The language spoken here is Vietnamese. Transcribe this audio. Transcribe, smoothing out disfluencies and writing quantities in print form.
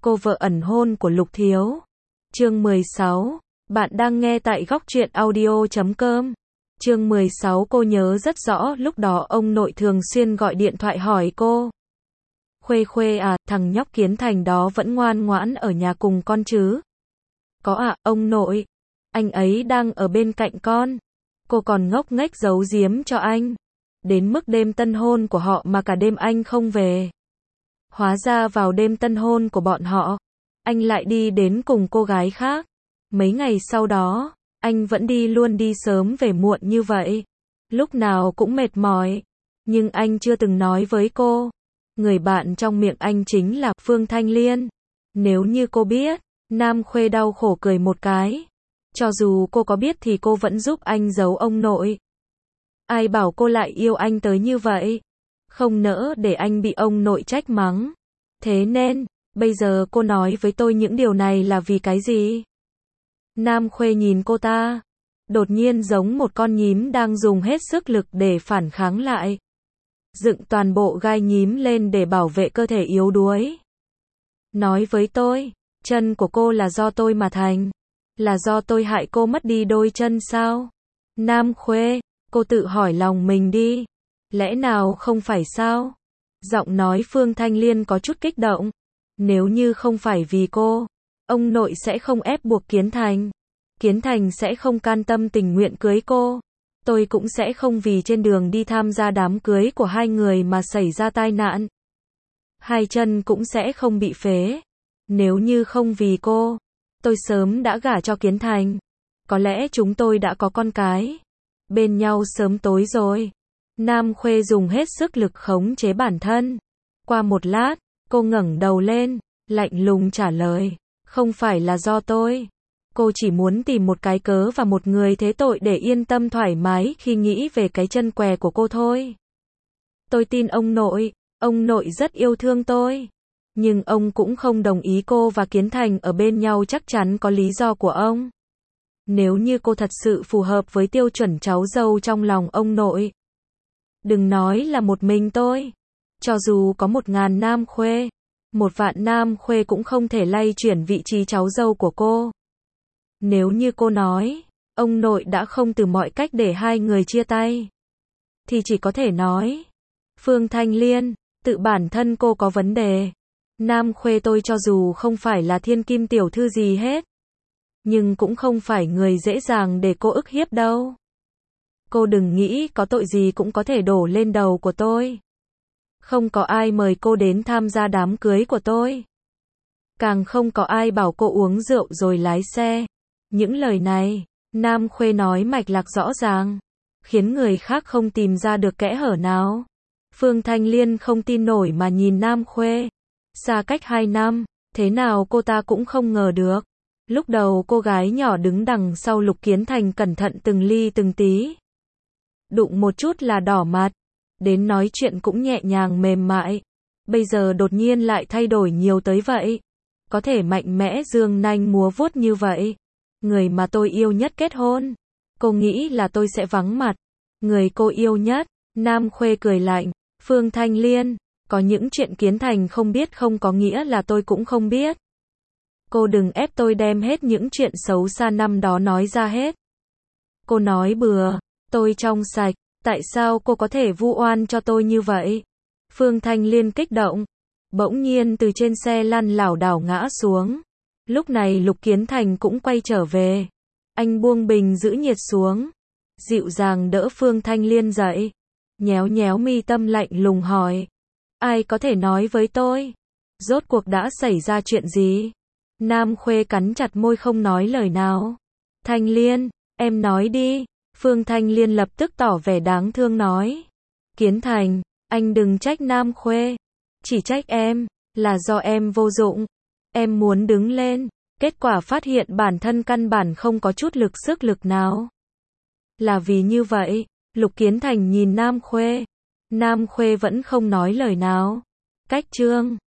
cô vợ ẩn hôn của Lục Thiếu. Chương 16. Bạn đang nghe tại góc truyện audio.com. Chương 16. Cô nhớ rất rõ lúc đó ông nội thường xuyên gọi điện thoại hỏi cô. Khuê Khuê à, thằng nhóc Kiến Thành đó vẫn ngoan ngoãn ở nhà cùng con chứ? Có ạ, ông nội. Anh ấy đang ở bên cạnh con. Cô còn ngốc nghếch giấu giếm cho anh. Đến mức đêm tân hôn của họ mà cả đêm anh không về. Hóa ra vào đêm tân hôn của bọn họ, anh lại đi đến cùng cô gái khác. Mấy ngày sau đó, anh vẫn đi luôn đi sớm về muộn như vậy. Lúc nào cũng mệt mỏi. Nhưng anh chưa từng nói với cô. Người bạn trong miệng anh chính là Phương Thanh Liên. Nếu như cô biết, Nam Khuê đau khổ cười một cái. Cho dù cô có biết thì cô vẫn giúp anh giấu ông nội. Ai bảo cô lại yêu anh tới như vậy? Không nỡ để anh bị ông nội trách mắng. Thế nên, bây giờ cô nói với tôi những điều này là vì cái gì? Nam Khuê nhìn cô ta, đột nhiên giống một con nhím đang dùng hết sức lực để phản kháng lại. Dựng toàn bộ gai nhím lên để bảo vệ cơ thể yếu đuối. Nói với tôi, chân của cô là do tôi mà thành. Là do tôi hại cô mất đi đôi chân sao? Nam Khuê, cô tự hỏi lòng mình đi. Lẽ nào không phải sao? Giọng nói Phương Thanh Liên có chút kích động. Nếu như không phải vì cô, ông nội sẽ không ép buộc Kiến Thành. Kiến Thành sẽ không can tâm tình nguyện cưới cô. Tôi cũng sẽ không vì trên đường đi tham gia đám cưới của hai người mà xảy ra tai nạn. Hai chân cũng sẽ không bị phế. Nếu như không vì cô, tôi sớm đã gả cho Kiến Thành. Có lẽ chúng tôi đã có con cái. Bên nhau sớm tối rồi. Nam Khuê dùng hết sức lực khống chế bản thân. Qua một lát, cô ngẩng đầu lên, lạnh lùng trả lời. Không phải là do tôi. Cô chỉ muốn tìm một cái cớ và một người thế tội để yên tâm thoải mái khi nghĩ về cái chân què của cô thôi. Tôi tin ông nội rất yêu thương tôi. Nhưng ông cũng không đồng ý cô và Kiến Thành ở bên nhau, chắc chắn có lý do của ông. Nếu như cô thật sự phù hợp với tiêu chuẩn cháu dâu trong lòng ông nội. Đừng nói là một mình tôi. Cho dù có 1000 Nam Khuê, 1.000 Nam Khuê cũng không thể lay chuyển vị trí cháu dâu của cô. Nếu như cô nói, ông nội đã không từ mọi cách để hai người chia tay, thì chỉ có thể nói, Phương Thanh Liên, tự bản thân cô có vấn đề. Nam Khuê tôi cho dù không phải là thiên kim tiểu thư gì hết, nhưng cũng không phải người dễ dàng để cô ức hiếp đâu. Cô đừng nghĩ có tội gì cũng có thể đổ lên đầu của tôi. Không có ai mời cô đến tham gia đám cưới của tôi. Càng không có ai bảo cô uống rượu rồi lái xe. Những lời này, Nam Khuê nói mạch lạc rõ ràng, khiến người khác không tìm ra được kẽ hở nào. Phương Thanh Liên không tin nổi mà nhìn Nam Khuê. Xa cách 2 năm, thế nào cô ta cũng không ngờ được. Lúc đầu cô gái nhỏ đứng đằng sau Lục Kiến Thành cẩn thận từng ly từng tí. Đụng một chút là đỏ mặt. Đến nói chuyện cũng nhẹ nhàng mềm mại. Bây giờ đột nhiên lại thay đổi nhiều tới vậy. Có thể mạnh mẽ giương nanh múa vuốt như vậy. Người mà tôi yêu nhất kết hôn. Cô nghĩ là tôi sẽ vắng mặt. Người cô yêu nhất. Nam Khuê cười lạnh. Phương Thanh Liên, có những chuyện Kiến Thành không biết không có nghĩa là tôi cũng không biết. Cô đừng ép tôi đem hết những chuyện xấu xa năm đó nói ra hết. Cô nói bừa, tôi trong sạch, tại sao cô có thể vu oan cho tôi như vậy? Phương Thanh Liên kích động, bỗng nhiên từ trên xe lăn lảo đảo ngã xuống. Lúc này Lục Kiến Thành cũng quay trở về. Anh buông bình giữ nhiệt xuống, dịu dàng đỡ Phương Thanh Liên dậy, nhéo nhéo mi tâm lạnh lùng hỏi. Ai có thể nói với tôi? Rốt cuộc đã xảy ra chuyện gì? Nam Khuê cắn chặt môi không nói lời nào. Thanh Liên, em nói đi. Phương Thanh Liên lập tức tỏ vẻ đáng thương nói. Kiến Thành, anh đừng trách Nam Khuê. Chỉ trách em, là do em vô dụng. Em muốn đứng lên, kết quả phát hiện bản thân căn bản không có chút sức lực nào. Là vì như vậy, Lục Kiến Thành nhìn Nam Khuê. Nam Khuê vẫn không nói lời nào. Cách chương